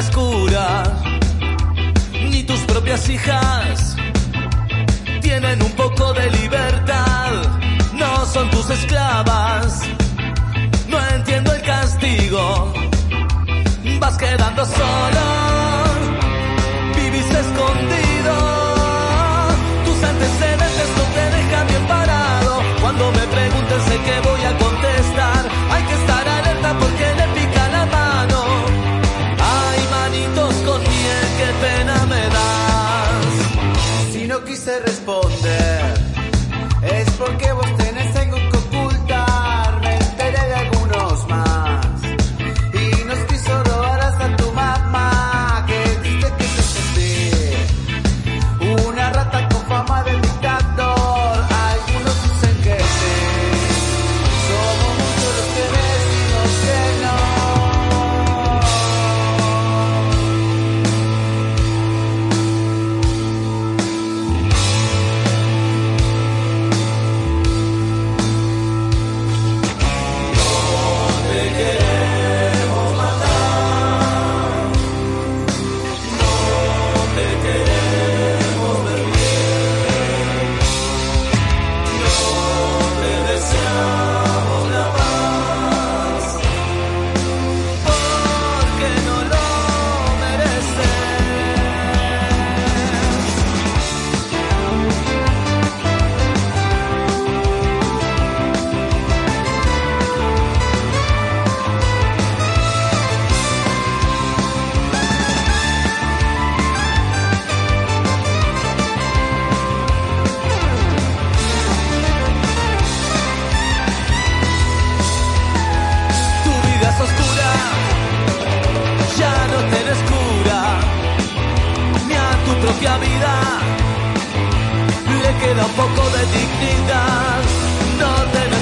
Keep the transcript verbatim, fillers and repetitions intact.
tenés cura, ni tus propias hijas tienen un poco de libertad. No son tus esclavas, no entiendo el castigo. Vas quedando solo, vivís escondido. Tus antecedentes no te dejan bien parado. Cuando me pregunten sé que voy a contestar. Hay que estar alerta porque le pica la mano. Ay, manitos con miel, qué pena me das. Si no quise responder, es porque vos tenés algo que ocultar. Me enteré de algunos más. Y nos quiso robar hasta tu mamá, que dice que se sentí una rata con fama de dictador. Algunos dicen que sí, somos muchos los que decimos que no. Vida le queda un poco de dignidad. No tenés